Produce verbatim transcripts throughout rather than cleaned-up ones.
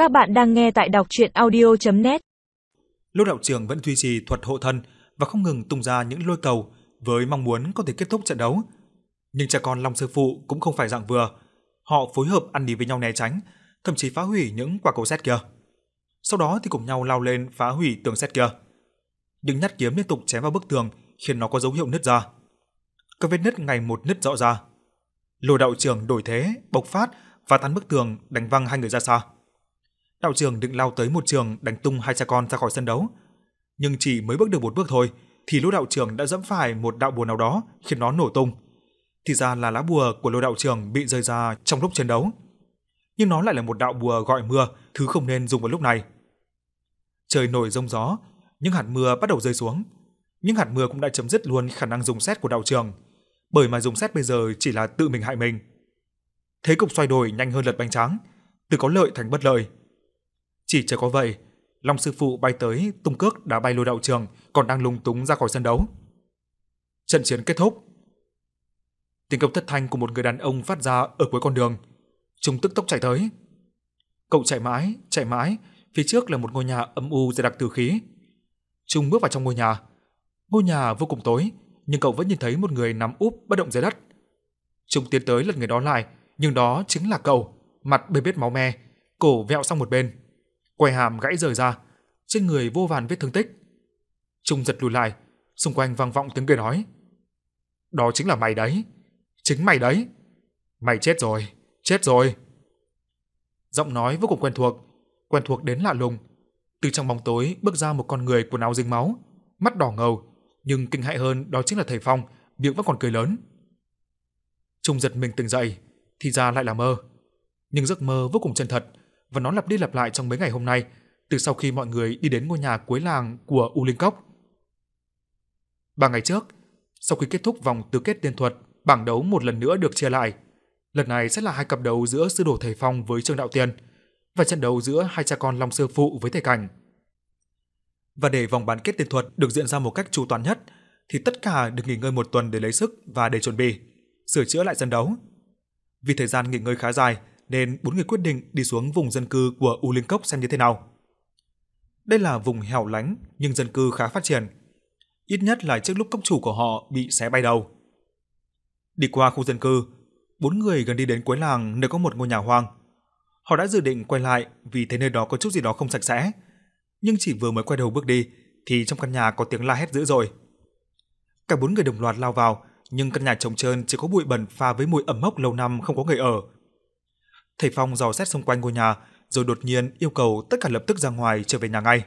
Các bạn đang nghe tại đọc truyện audio chấm net. Lô đạo trưởng vẫn duy trì thuật hộ thân và không ngừng tung ra những lôi cầu với mong muốn có thể kết thúc trận đấu. Nhưng cha con Long sư phụ cũng không phải dạng vừa, họ phối hợp ăn đi với nhau né tránh, thậm chí phá hủy những quả cầu sét kia. Sau đó thì cùng nhau lao lên phá hủy tường sét kia. Những nhát kiếm liên tục chém vào bức tường khiến nó có dấu hiệu nứt ra. Các vết nứt ngày một nứt rõ ra. Lô đạo trưởng đổi thế, bộc phát và tan bức tường, đánh văng hai người ra xa. Đạo trưởng định lao tới một trường đánh tung hai cha con ra khỏi sân đấu, nhưng chỉ mới bước được một bước thôi thì Lô đạo trưởng đã giẫm phải một đạo bùa nào đó khiến nó nổ tung. Thì ra là lá bùa của Lô đạo trưởng bị rơi ra trong lúc chiến đấu, nhưng nó lại là một đạo bùa gọi mưa, thứ không nên dùng vào lúc này. Trời nổi giông gió, những hạt mưa bắt đầu rơi xuống. Những hạt mưa cũng đã chấm dứt luôn khả năng dùng sét của đạo trưởng, bởi mà dùng sét bây giờ chỉ là tự mình hại mình. Thế cục xoay đổi nhanh hơn lật bánh tráng, từ có lợi thành bất lợi. Chỉ chờ có vậy, Long sư phụ bay tới tung cước đá bay Lô đạo trưởng còn đang lung túng ra khỏi sân đấu. Trận chiến kết thúc. Tiếng kêu thất thanh của một người đàn ông phát ra ở cuối con đường. Trung tức tốc chạy tới. Cậu chạy mãi, chạy mãi, phía trước là một ngôi nhà âm u dày đặc tử khí. Trung bước vào trong ngôi nhà. Ngôi nhà vô cùng tối, nhưng cậu vẫn nhìn thấy một người nằm úp bất động dưới đất. Trung tiến tới lật người đó lại, nhưng đó chính là cậu, mặt bê bết máu me, cổ vẹo sang một bên, quai hàm gãy rời ra, trên người vô vàn vết thương tích. Trung giật lùi lại, xung quanh vang vọng tiếng cười nói: "Đó chính là mày đấy, chính mày đấy. Mày chết rồi, chết rồi." Giọng nói vô cùng quen thuộc, quen thuộc đến lạ lùng. Từ trong bóng tối bước ra một con người quần áo dính máu, mắt đỏ ngầu, nhưng kinh hãi hơn đó chính là thầy Phong, miệng vẫn còn cười lớn. Trung giật mình tỉnh dậy, thì ra lại là mơ. Nhưng giấc mơ vô cùng chân thật, và nó lặp đi lặp lại trong mấy ngày hôm nay, từ sau khi mọi người đi đến ngôi nhà cuối làng của U Linh Cốc. Ba ngày trước, sau khi kết thúc vòng tứ kết tiên thuật, bảng đấu một lần nữa được chia lại. Lần này sẽ là hai cặp đấu giữa sư đồ thầy Phong với Trương Đạo Tiên, và trận đấu giữa hai cha con Long sư phụ với thầy Cảnh. Và để vòng bán kết tiên thuật được diễn ra một cách chu toàn nhất, thì tất cả được nghỉ ngơi một tuần để lấy sức và để chuẩn bị sửa chữa lại sân đấu. Vì thời gian nghỉ ngơi khá dài, nên bốn người quyết định đi xuống vùng dân cư của U Linh Cốc xem như thế nào. Đây là vùng hẻo lánh nhưng dân cư khá phát triển, ít nhất là trước lúc cốc chủ của họ bị xé bay đầu. Đi qua khu dân cư, bốn người gần đi đến cuối làng nơi có một ngôi nhà hoang. Họ đã dự định quay lại vì thấy nơi đó có chút gì đó không sạch sẽ, nhưng chỉ vừa mới quay đầu bước đi thì trong căn nhà có tiếng la hét dữ dội. Cả bốn người đồng loạt lao vào, nhưng căn nhà trống trơn chỉ có bụi bẩn pha với mùi ẩm mốc lâu năm không có người ở. Thầy Phong dò xét xung quanh ngôi nhà, rồi đột nhiên yêu cầu tất cả lập tức ra ngoài trở về nhà ngay.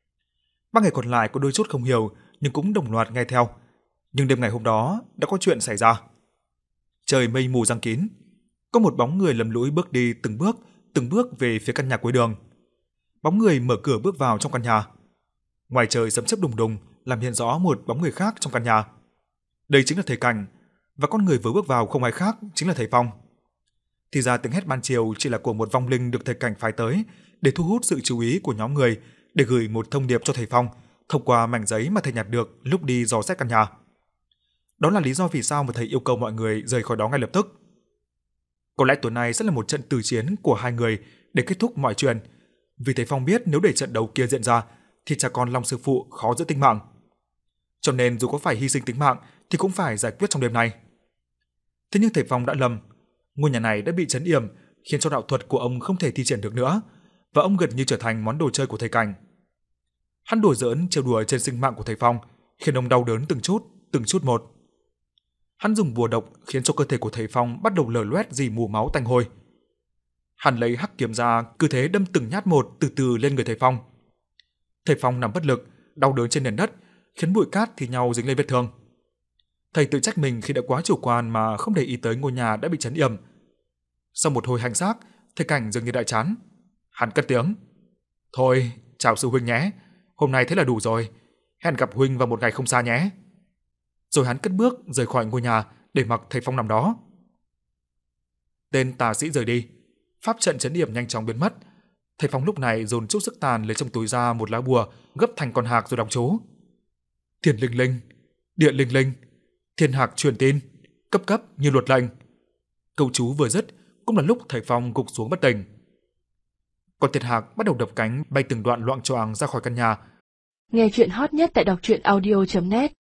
Ba người còn lại có đôi chút không hiểu, nhưng cũng đồng loạt nghe theo. Nhưng đêm ngày hôm đó đã có chuyện xảy ra. Trời mây mù giăng kín, có một bóng người lầm lũi bước đi từng bước, từng bước về phía căn nhà cuối đường. Bóng người mở cửa bước vào trong căn nhà. Ngoài trời sấm chớp đùng đùng, làm hiện rõ một bóng người khác trong căn nhà. Đây chính là thầy Cảnh, và con người vừa bước vào không ai khác chính là thầy Phong. Thì ra tiếng hét ban chiều chỉ là của một vong linh được thầy Cảnh phái tới để thu hút sự chú ý của nhóm người, để gửi một thông điệp cho thầy Phong thông qua mảnh giấy mà thầy nhặt được lúc đi dò xét căn nhà. Đó là lý do vì sao mà thầy yêu cầu mọi người rời khỏi đó ngay lập tức. Có lẽ tối nay sẽ là một trận tử chiến của hai người để kết thúc mọi chuyện, vì thầy Phong biết nếu để trận đấu kia diễn ra thì cha con Long sư phụ khó giữ tính mạng. Cho nên dù có phải hy sinh tính mạng thì cũng phải giải quyết trong đêm nay. Thế nhưng thầy Phong đã lầm. Ngôi nhà này đã bị trấn yểm, khiến cho đạo thuật của ông không thể thi triển được nữa, và ông gần như trở thành món đồ chơi của thầy Cảnh. Hắn đùa giỡn trêu đùa trên sinh mạng của thầy Phong, khiến ông đau đớn từng chút, từng chút một. Hắn dùng bùa độc khiến cho cơ thể của thầy Phong bắt đầu lở loét dì mù máu tanh hôi. Hắn lấy hắc kiếm ra, cứ thế đâm từng nhát một từ từ lên người thầy Phong. Thầy Phong nằm bất lực, đau đớn trên nền đất, khiến bụi cát thì nhau dính lên vết thương. Thầy tự trách mình khi đã quá chủ quan mà không để ý tới ngôi nhà đã bị trấn yểm. Sau một hồi hành xác, thầy Cảnh dường như đã chán. Hắn cất tiếng: "Thôi, chào sư huynh nhé, hôm nay thế là đủ rồi, hẹn gặp huynh vào một ngày không xa nhé." Rồi hắn cất bước rời khỏi ngôi nhà để mặc thầy Phong nằm đó. Tên tà sĩ rời đi, pháp trận trấn yểm nhanh chóng biến mất. Thầy Phong lúc này dồn chút sức tàn lấy trong túi ra một lá bùa gấp thành con hạc rồi đọc chú: "Thiên linh linh, địa linh linh, thiên hạc truyền tin, cấp cấp như luật lệnh." Câu chú vừa dứt cũng là lúc thầy Phong gục xuống bất tỉnh. Con Thiên Hạc bắt đầu đập cánh bay từng đoạn loạng choạng ra khỏi căn nhà. Nghe chuyện hot nhất tại đọc truyện audio chấm net